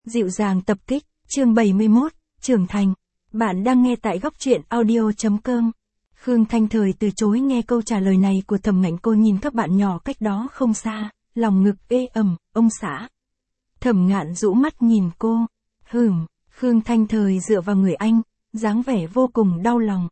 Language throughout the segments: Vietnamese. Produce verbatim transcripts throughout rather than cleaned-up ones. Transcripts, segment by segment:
Dịu dàng tập kích, chương bảy mươi mốt, trưởng thành. Bạn đang nghe tại góc truyện audio.com. Khương Thanh Thời từ chối nghe câu trả lời này của Thẩm Ngạn. Cô nhìn các bạn nhỏ cách đó không xa, lòng ngực ê ẩm, ông xã. Thẩm Ngạn rũ mắt nhìn cô. Hừm, Khương Thanh Thời dựa vào người anh, dáng vẻ vô cùng đau lòng.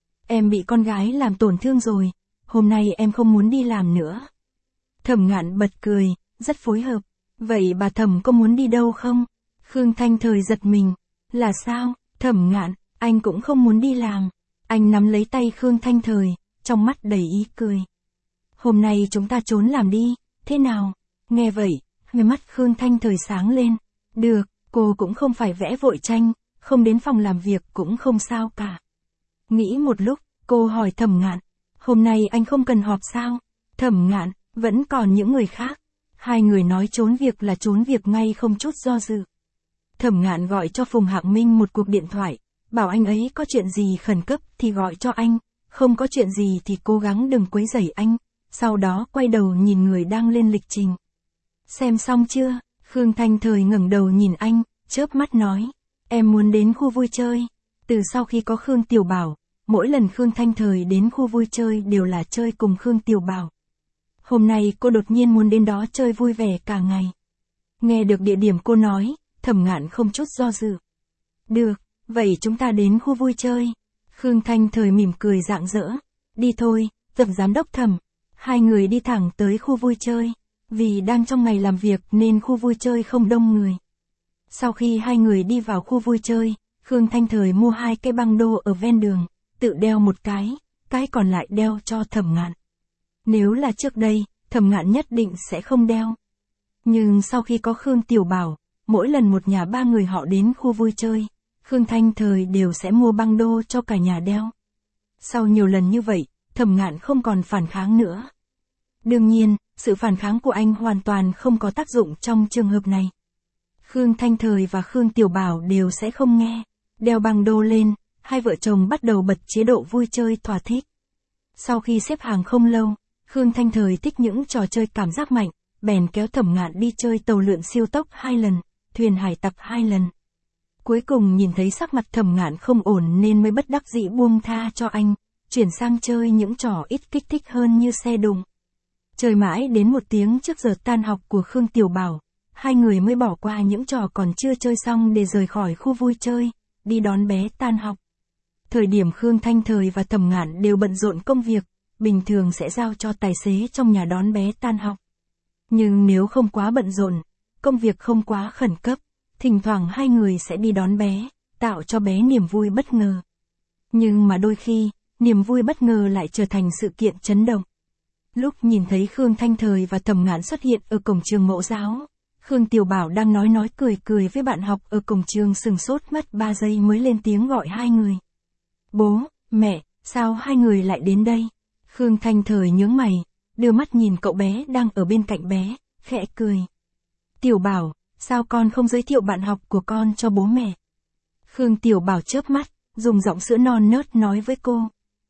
Em bị con gái làm tổn thương rồi, hôm nay em không muốn đi làm nữa. Thẩm Ngạn bật cười, rất phối hợp. Vậy bà Thẩm có muốn đi đâu không? Khương Thanh Thời giật mình. Là sao? Thẩm Ngạn, anh cũng không muốn đi làm. Anh nắm lấy tay Khương Thanh Thời, trong mắt đầy ý cười. Hôm nay chúng ta trốn làm đi, thế nào? Nghe vậy, người mắt Khương Thanh Thời sáng lên. Được, cô cũng không phải vẽ vội tranh, không đến phòng làm việc cũng không sao cả. Nghĩ một lúc, cô hỏi Thẩm Ngạn, hôm nay anh không cần họp sao? Thẩm Ngạn, vẫn còn những người khác. Hai người nói trốn việc là trốn việc ngay không chút do dự. Thẩm Ngạn gọi cho Phùng Hạc Minh một cuộc điện thoại, bảo anh ấy có chuyện gì khẩn cấp thì gọi cho anh, không có chuyện gì thì cố gắng đừng quấy rầy anh, sau đó quay đầu nhìn người đang lên lịch trình. Xem xong chưa? Khương Thanh Thời ngẩng đầu nhìn anh, chớp mắt nói, em muốn đến khu vui chơi. Từ sau khi có Khương Tiểu Bảo, mỗi lần Khương Thanh Thời đến khu vui chơi đều là chơi cùng Khương Tiểu Bảo. Hôm nay cô đột nhiên muốn đến đó chơi vui vẻ cả ngày. Nghe được địa điểm cô nói, Thẩm Ngạn không chút do dự. Được, vậy chúng ta đến khu vui chơi. Khương Thanh Thời mỉm cười rạng rỡ. Đi thôi, Tổng giám đốc Thẩm. Hai người đi thẳng tới khu vui chơi. Vì đang trong ngày làm việc nên khu vui chơi không đông người. Sau khi hai người đi vào khu vui chơi, Khương Thanh Thời mua hai cái băng đô ở ven đường, tự đeo một cái, cái còn lại đeo cho Thẩm Ngạn. Nếu là trước đây, Thẩm Ngạn nhất định sẽ không đeo. Nhưng sau khi có Khương Tiểu Bảo, mỗi lần một nhà ba người họ đến khu vui chơi, Khương Thanh Thời đều sẽ mua băng đô cho cả nhà đeo. Sau nhiều lần như vậy, Thẩm Ngạn không còn phản kháng nữa. Đương nhiên, sự phản kháng của anh hoàn toàn không có tác dụng trong trường hợp này. Khương Thanh Thời và Khương Tiểu Bảo đều sẽ không nghe. Đeo băng đô lên, hai vợ chồng bắt đầu bật chế độ vui chơi thỏa thích. Sau khi xếp hàng không lâu, Khương Thanh Thời thích những trò chơi cảm giác mạnh, bèn kéo Thẩm Ngạn đi chơi tàu lượn siêu tốc hai lần, thuyền hải tặc hai lần. Cuối cùng nhìn thấy sắc mặt Thẩm Ngạn không ổn nên mới bất đắc dĩ buông tha cho anh, chuyển sang chơi những trò ít kích thích hơn như xe đụng. Chơi mãi đến một tiếng trước giờ tan học của Khương Tiểu Bảo, hai người mới bỏ qua những trò còn chưa chơi xong để rời khỏi khu vui chơi, đi đón bé tan học. Thời điểm Khương Thanh Thời và Thẩm Ngạn đều bận rộn công việc, bình thường sẽ giao cho tài xế trong nhà đón bé tan học. Nhưng nếu không quá bận rộn, công việc không quá khẩn cấp, thỉnh thoảng hai người sẽ đi đón bé, tạo cho bé niềm vui bất ngờ. Nhưng mà đôi khi, niềm vui bất ngờ lại trở thành sự kiện chấn động. Lúc nhìn thấy Khương Thanh Thời và Thẩm Ngạn xuất hiện ở cổng trường mẫu giáo, Khương Tiểu Bảo đang nói nói cười cười với bạn học ở cổng trường sừng sốt mất ba giây mới lên tiếng gọi hai người. Bố, mẹ, sao hai người lại đến đây? Khương Thanh Thời nhướng mày, đưa mắt nhìn cậu bé đang ở bên cạnh bé, khẽ cười. Tiểu Bảo, sao con không giới thiệu bạn học của con cho bố mẹ? Khương Tiểu Bảo chớp mắt, dùng giọng sữa non nớt nói với cô.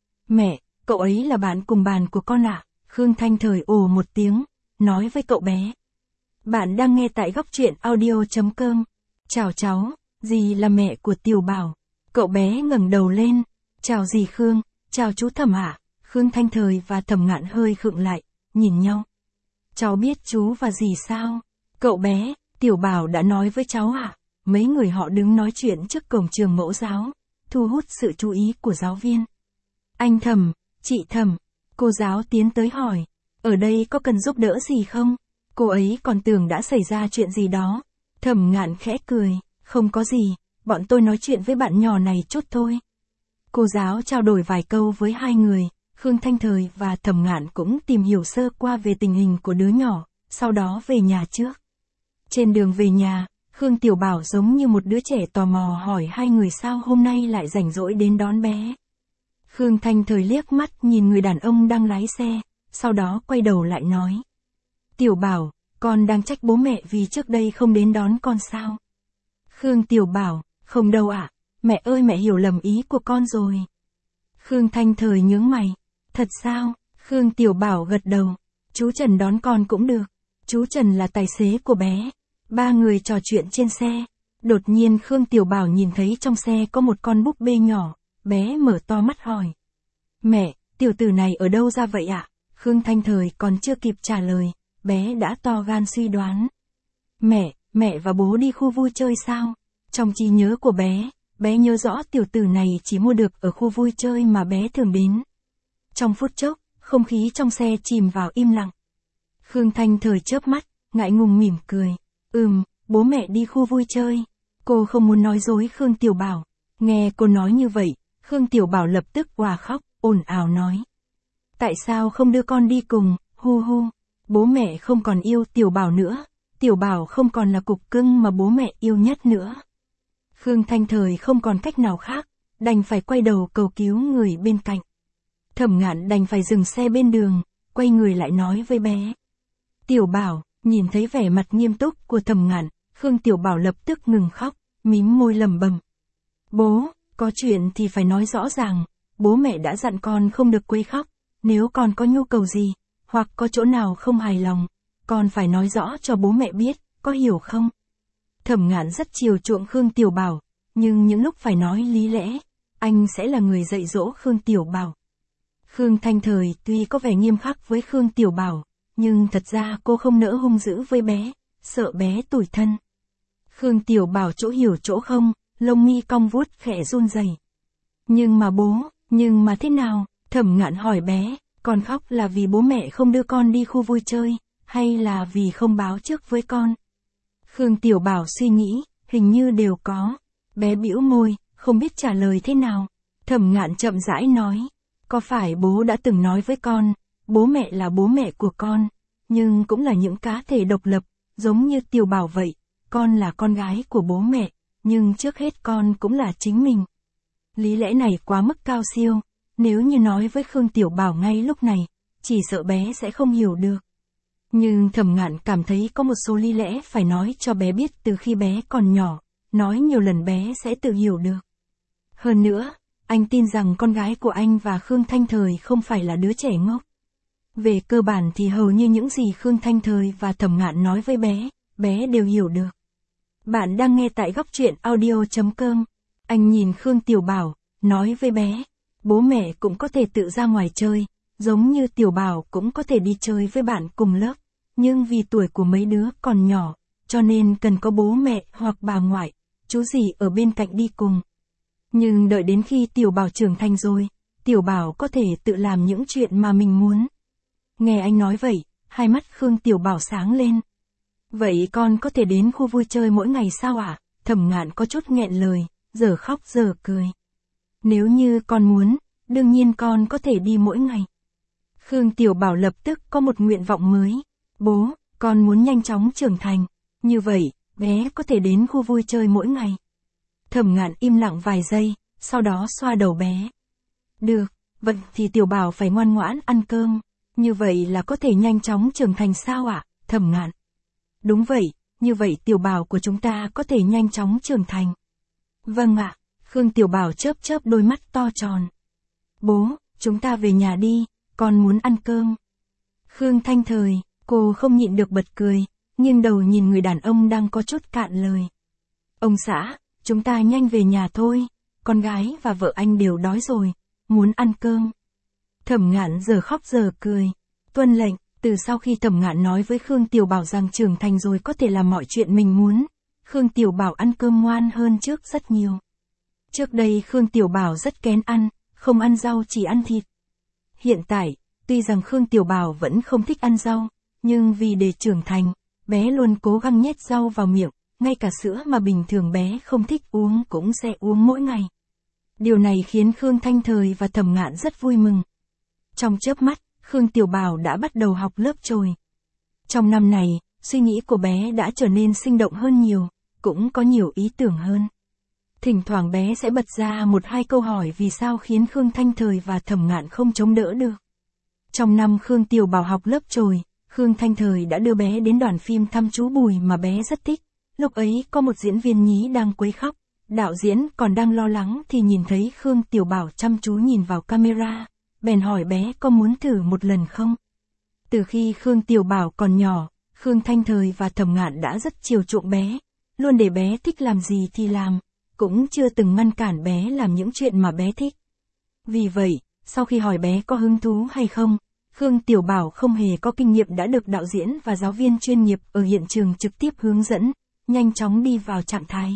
Mẹ, cậu ấy là bạn cùng bàn của con ạ. À? Khương Thanh Thời ồ một tiếng, nói với cậu bé. Bạn đang nghe tại góc truyện audio.com. Chào cháu, dì là mẹ của Tiểu Bảo. Cậu bé ngẩng đầu lên. Chào dì Khương, chào chú Thẩm ạ. Khương Thanh Thời và Thẩm Ngạn hơi khựng lại, nhìn nhau. Cháu biết chú và dì sao? Cậu bé, Tiểu Bảo đã nói với cháu ạ. À? Mấy người họ đứng nói chuyện trước cổng trường mẫu giáo, thu hút sự chú ý của giáo viên. Anh Thẩm, chị Thẩm, cô giáo tiến tới hỏi, ở đây có cần giúp đỡ gì không? Cô ấy còn tưởng đã xảy ra chuyện gì đó. Thẩm Ngạn khẽ cười, không có gì, bọn tôi nói chuyện với bạn nhỏ này chút thôi. Cô giáo trao đổi vài câu với hai người, Khương Thanh Thời và Thẩm Ngạn cũng tìm hiểu sơ qua về tình hình của đứa nhỏ, sau đó về nhà trước. Trên đường về nhà, Khương Tiểu Bảo giống như một đứa trẻ tò mò hỏi hai người sao hôm nay lại rảnh rỗi đến đón bé. Khương Thanh Thời liếc mắt nhìn người đàn ông đang lái xe, sau đó quay đầu lại nói. Tiểu Bảo, con đang trách bố mẹ vì trước đây không đến đón con sao? Khương Tiểu Bảo, không đâu ạ, à, mẹ ơi mẹ hiểu lầm ý của con rồi. Khương Thanh Thời nhướng mày, thật sao? Khương Tiểu Bảo gật đầu, chú Trần đón con cũng được, chú Trần là tài xế của bé. Ba người trò chuyện trên xe. Đột nhiên Khương Tiểu Bảo nhìn thấy trong xe có một con búp bê nhỏ, bé mở to mắt hỏi. Mẹ, tiểu tử này ở đâu ra vậy ạ? À? Khương Thanh Thời còn chưa kịp trả lời, bé đã to gan suy đoán. Mẹ, mẹ và bố đi khu vui chơi sao? Trong trí nhớ của bé, bé nhớ rõ tiểu tử này chỉ mua được ở khu vui chơi mà bé thường đến. Trong phút chốc, không khí trong xe chìm vào im lặng. Khương Thanh Thời chớp mắt, ngại ngùng mỉm cười. Ừm, bố mẹ đi khu vui chơi. Cô không muốn nói dối Khương Tiểu Bảo. Nghe cô nói như vậy, Khương Tiểu Bảo lập tức òa khóc, ồn ào nói. Tại sao không đưa con đi cùng, hu hu. Bố mẹ không còn yêu Tiểu Bảo nữa. Tiểu Bảo không còn là cục cưng mà bố mẹ yêu nhất nữa. Khương Thanh Thời không còn cách nào khác, đành phải quay đầu cầu cứu người bên cạnh. Thẩm Ngạn đành phải dừng xe bên đường, quay người lại nói với bé. Tiểu Bảo, nhìn thấy vẻ mặt nghiêm túc của Thẩm Ngạn, Khương Tiểu Bảo lập tức ngừng khóc, mím môi lẩm bẩm. Bố, có chuyện thì phải nói rõ ràng, bố mẹ đã dặn con không được quấy khóc, nếu con có nhu cầu gì, hoặc có chỗ nào không hài lòng, con phải nói rõ cho bố mẹ biết, có hiểu không? Thẩm Ngạn rất chiều chuộng Khương Tiểu Bảo, nhưng những lúc phải nói lý lẽ, anh sẽ là người dạy dỗ Khương Tiểu Bảo. Khương Thanh Thời tuy có vẻ nghiêm khắc với Khương Tiểu Bảo, nhưng thật ra cô không nỡ hung dữ với bé, sợ bé tủi thân. Khương Tiểu Bảo chỗ hiểu chỗ không, lông mi cong vuốt khẽ run rẩy. Nhưng mà bố, nhưng mà thế nào? Thẩm Ngạn hỏi bé, con khóc là vì bố mẹ không đưa con đi khu vui chơi, hay là vì không báo trước với con? Khương Tiểu Bảo suy nghĩ, hình như đều có. Bé bĩu môi, không biết trả lời thế nào. Thẩm Ngạn chậm rãi nói, có phải bố đã từng nói với con, bố mẹ là bố mẹ của con, nhưng cũng là những cá thể độc lập, giống như Tiểu Bảo vậy, con là con gái của bố mẹ, nhưng trước hết con cũng là chính mình. Lý lẽ này quá mức cao siêu, nếu như nói với Khương Tiểu Bảo ngay lúc này, chỉ sợ bé sẽ không hiểu được. Nhưng Thẩm Ngạn cảm thấy có một số lý lẽ phải nói cho bé biết từ khi bé còn nhỏ, nói nhiều lần bé sẽ tự hiểu được. Hơn nữa, anh tin rằng con gái của anh và Khương Thanh Thời không phải là đứa trẻ ngốc. Về cơ bản thì hầu như những gì Khương Thanh Thời và Thẩm Ngạn nói với bé, bé đều hiểu được. Bạn đang nghe tại góc truyện audio chấm com. Anh nhìn Khương Tiểu Bảo, nói với bé, bố mẹ cũng có thể tự ra ngoài chơi, giống như Tiểu Bảo cũng có thể đi chơi với bạn cùng lớp, nhưng vì tuổi của mấy đứa còn nhỏ, cho nên cần có bố mẹ hoặc bà ngoại, chú gì ở bên cạnh đi cùng. Nhưng đợi đến khi Tiểu Bảo trưởng thành rồi, Tiểu Bảo có thể tự làm những chuyện mà mình muốn. Nghe anh nói vậy, hai mắt Khương Tiểu Bảo sáng lên. Vậy con có thể đến khu vui chơi mỗi ngày sao ạ? À? Thẩm Ngạn có chút nghẹn lời, giờ khóc giờ cười. Nếu như con muốn, đương nhiên con có thể đi mỗi ngày. Khương Tiểu Bảo lập tức có một nguyện vọng mới. Bố, con muốn nhanh chóng trưởng thành. Như vậy, bé có thể đến khu vui chơi mỗi ngày. Thẩm Ngạn im lặng vài giây, sau đó xoa đầu bé. Được, vậy thì Tiểu Bảo phải ngoan ngoãn ăn cơm. Như vậy là có thể nhanh chóng trưởng thành sao ạ? À? Thẩm Ngạn. Đúng vậy, như vậy Tiểu Bảo của chúng ta có thể nhanh chóng trưởng thành. Vâng ạ, Khương Tiểu Bảo chớp chớp đôi mắt to tròn. Bố, chúng ta về nhà đi, con muốn ăn cơm. Khương Thanh Thời, cô không nhịn được bật cười, nghiêng đầu nhìn người đàn ông đang có chút cạn lời. Ông xã, chúng ta nhanh về nhà thôi, con gái và vợ anh đều đói rồi, muốn ăn cơm. Thẩm Ngạn giờ khóc giờ cười, tuân lệnh. Từ sau khi Thẩm Ngạn nói với Khương Tiểu Bảo rằng trưởng thành rồi có thể làm mọi chuyện mình muốn, Khương Tiểu Bảo ăn cơm ngoan hơn trước rất nhiều. Trước đây Khương Tiểu Bảo rất kén ăn, không ăn rau chỉ ăn thịt. Hiện tại, tuy rằng Khương Tiểu Bảo vẫn không thích ăn rau, nhưng vì để trưởng thành, bé luôn cố gắng nhét rau vào miệng, ngay cả sữa mà bình thường bé không thích uống cũng sẽ uống mỗi ngày. Điều này khiến Khương Thanh Thời và Thẩm Ngạn rất vui mừng. Trong chớp mắt, Khương Tiểu Bảo đã bắt đầu học lớp chồi. Trong năm này, suy nghĩ của bé đã trở nên sinh động hơn nhiều, cũng có nhiều ý tưởng hơn. Thỉnh thoảng bé sẽ bật ra một hai câu hỏi vì sao khiến Khương Thanh Thời và Thẩm Ngạn không chống đỡ được. Trong năm Khương Tiểu Bảo học lớp chồi, Khương Thanh Thời đã đưa bé đến đoàn phim Thăm Chú Bùi mà bé rất thích. Lúc ấy có một diễn viên nhí đang quấy khóc, đạo diễn còn đang lo lắng thì nhìn thấy Khương Tiểu Bảo chăm chú nhìn vào camera, bèn hỏi bé có muốn thử một lần không. Từ khi Khương Tiểu Bảo còn nhỏ, Khương Thanh Thời và Thẩm Ngạn đã rất chiều chuộng bé, luôn để bé thích làm gì thì làm, cũng chưa từng ngăn cản bé làm những chuyện mà bé thích. Vì vậy, sau khi hỏi bé có hứng thú hay không, Khương Tiểu Bảo không hề có kinh nghiệm đã được đạo diễn và giáo viên chuyên nghiệp ở hiện trường trực tiếp hướng dẫn, nhanh chóng đi vào trạng thái.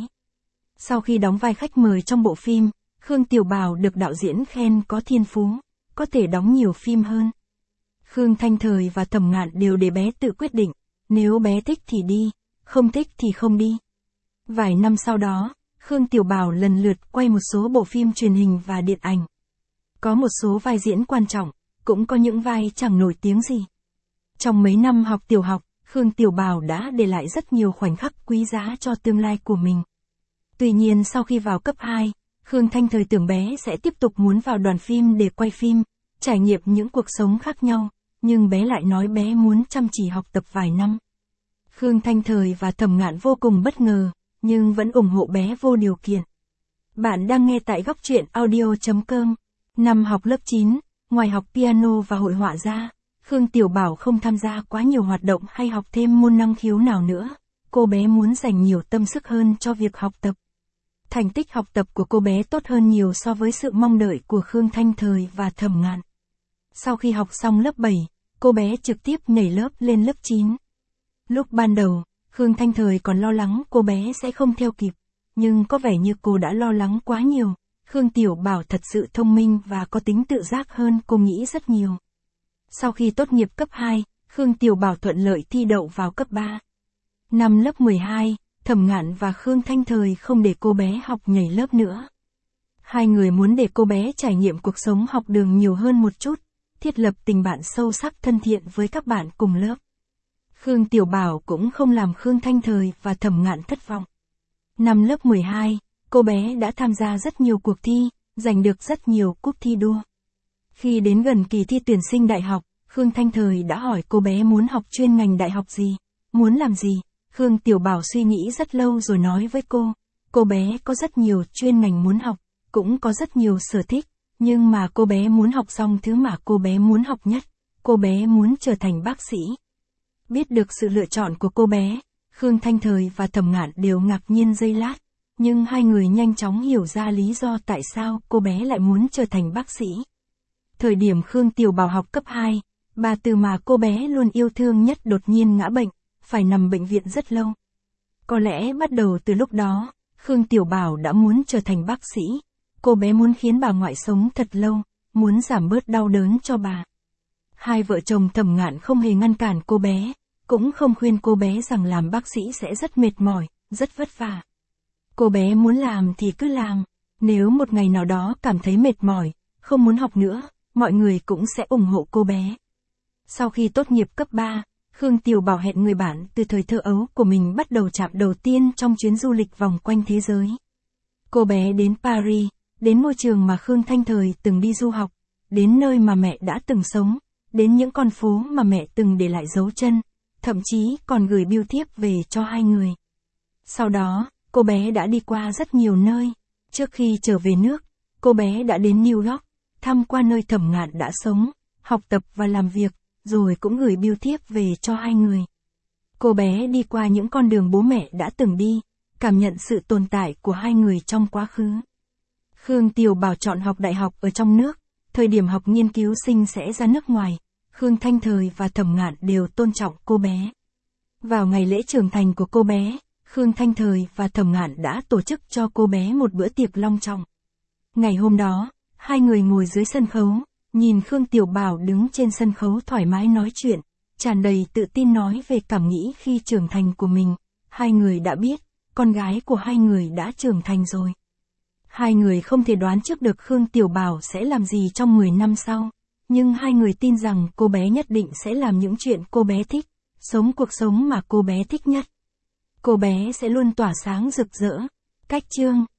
Sau khi đóng vai khách mời trong bộ phim, Khương Tiểu Bảo được đạo diễn khen có thiên phú, có thể đóng nhiều phim hơn. Khương Thanh Thời và Thẩm Ngạn đều để bé tự quyết định, nếu bé thích thì đi, không thích thì không đi. Vài năm sau đó, Khương Tiểu Bảo lần lượt quay một số bộ phim truyền hình và điện ảnh. Có một số vai diễn quan trọng, cũng có những vai chẳng nổi tiếng gì. Trong mấy năm học tiểu học, Khương Tiểu Bảo đã để lại rất nhiều khoảnh khắc quý giá cho tương lai của mình. Tuy nhiên sau khi vào cấp hai, Khương Thanh Thời tưởng bé sẽ tiếp tục muốn vào đoàn phim để quay phim, trải nghiệm những cuộc sống khác nhau, nhưng bé lại nói bé muốn chăm chỉ học tập vài năm. Khương Thanh Thời và Thẩm Ngạn vô cùng bất ngờ, nhưng vẫn ủng hộ bé vô điều kiện. Bạn đang nghe tại góc truyện audio chấm com. Năm học lớp chín, ngoài học piano và hội họa ra, Khương Tiểu Bảo không tham gia quá nhiều hoạt động hay học thêm môn năng khiếu nào nữa. Cô bé muốn dành nhiều tâm sức hơn cho việc học tập. Thành tích học tập của cô bé tốt hơn nhiều so với sự mong đợi của Khương Thanh Thời và Thẩm Ngạn. Sau khi học xong lớp bảy, cô bé trực tiếp nhảy lớp lên lớp chín. Lúc ban đầu, Khương Thanh Thời còn lo lắng cô bé sẽ không theo kịp, nhưng có vẻ như cô đã lo lắng quá nhiều. Khương Tiểu Bảo thật sự thông minh và có tính tự giác hơn cô nghĩ rất nhiều. Sau khi tốt nghiệp cấp hai, Khương Tiểu Bảo thuận lợi thi đậu vào cấp ba. Năm lớp mười hai, Thẩm Ngạn và Khương Thanh Thời không để cô bé học nhảy lớp nữa. Hai người muốn để cô bé trải nghiệm cuộc sống học đường nhiều hơn một chút, thiết lập tình bạn sâu sắc thân thiện với các bạn cùng lớp. Khương Tiểu Bảo cũng không làm Khương Thanh Thời và Thẩm Ngạn thất vọng. Năm lớp mười hai, cô bé đã tham gia rất nhiều cuộc thi, giành được rất nhiều cúp thi đua. Khi đến gần kỳ thi tuyển sinh đại học, Khương Thanh Thời đã hỏi cô bé muốn học chuyên ngành đại học gì, muốn làm gì. Khương Tiểu Bảo suy nghĩ rất lâu rồi nói với cô, cô bé có rất nhiều chuyên ngành muốn học, cũng có rất nhiều sở thích, nhưng mà cô bé muốn học xong thứ mà cô bé muốn học nhất, cô bé muốn trở thành bác sĩ. Biết được sự lựa chọn của cô bé, Khương Thanh Thời và Thẩm Ngạn đều ngạc nhiên giây lát, nhưng hai người nhanh chóng hiểu ra lý do tại sao cô bé lại muốn trở thành bác sĩ. Thời điểm Khương Tiểu Bảo học cấp hai, bà từ mà cô bé luôn yêu thương nhất đột nhiên ngã bệnh, phải nằm bệnh viện rất lâu. Có lẽ bắt đầu từ lúc đó, Khương Tiểu Bảo đã muốn trở thành bác sĩ. Cô bé muốn khiến bà ngoại sống thật lâu, muốn giảm bớt đau đớn cho bà. Hai vợ chồng Thẩm Ngạn không hề ngăn cản cô bé, cũng không khuyên cô bé rằng làm bác sĩ sẽ rất mệt mỏi, rất vất vả. Cô bé muốn làm thì cứ làm, nếu một ngày nào đó cảm thấy mệt mỏi, không muốn học nữa, mọi người cũng sẽ ủng hộ cô bé. Sau khi tốt nghiệp cấp ba, Khương Tiểu Bảo hẹn người bạn từ thời thơ ấu của mình bắt đầu chạm đầu tiên trong chuyến du lịch vòng quanh thế giới. Cô bé đến Paris, đến ngôi trường mà Khương Thanh Thời từng đi du học, đến nơi mà mẹ đã từng sống, đến những con phố mà mẹ từng để lại dấu chân, thậm chí còn gửi bưu thiếp về cho hai người. Sau đó, cô bé đã đi qua rất nhiều nơi. Trước khi trở về nước, cô bé đã đến New York, thăm qua nơi Thẩm Ngạn đã sống, học tập và làm việc, rồi cũng gửi bưu thiếp về cho hai người. Cô bé đi qua những con đường bố mẹ đã từng đi, cảm nhận sự tồn tại của hai người trong quá khứ. Khương Tiểu Bảo chọn học đại học ở trong nước, thời điểm học nghiên cứu sinh sẽ ra nước ngoài, Khương Thanh Thời và Thẩm Ngạn đều tôn trọng cô bé. Vào ngày lễ trưởng thành của cô bé, Khương Thanh Thời và Thẩm Ngạn đã tổ chức cho cô bé một bữa tiệc long trọng. Ngày hôm đó, hai người ngồi dưới sân khấu, nhìn Khương Tiểu Bảo đứng trên sân khấu thoải mái nói chuyện, tràn đầy tự tin nói về cảm nghĩ khi trưởng thành của mình. Hai người đã biết, con gái của hai người đã trưởng thành rồi. Hai người không thể đoán trước được Khương Tiểu Bảo sẽ làm gì trong mười năm sau, nhưng hai người tin rằng cô bé nhất định sẽ làm những chuyện cô bé thích, sống cuộc sống mà cô bé thích nhất. Cô bé sẽ luôn tỏa sáng rực rỡ. Cách chương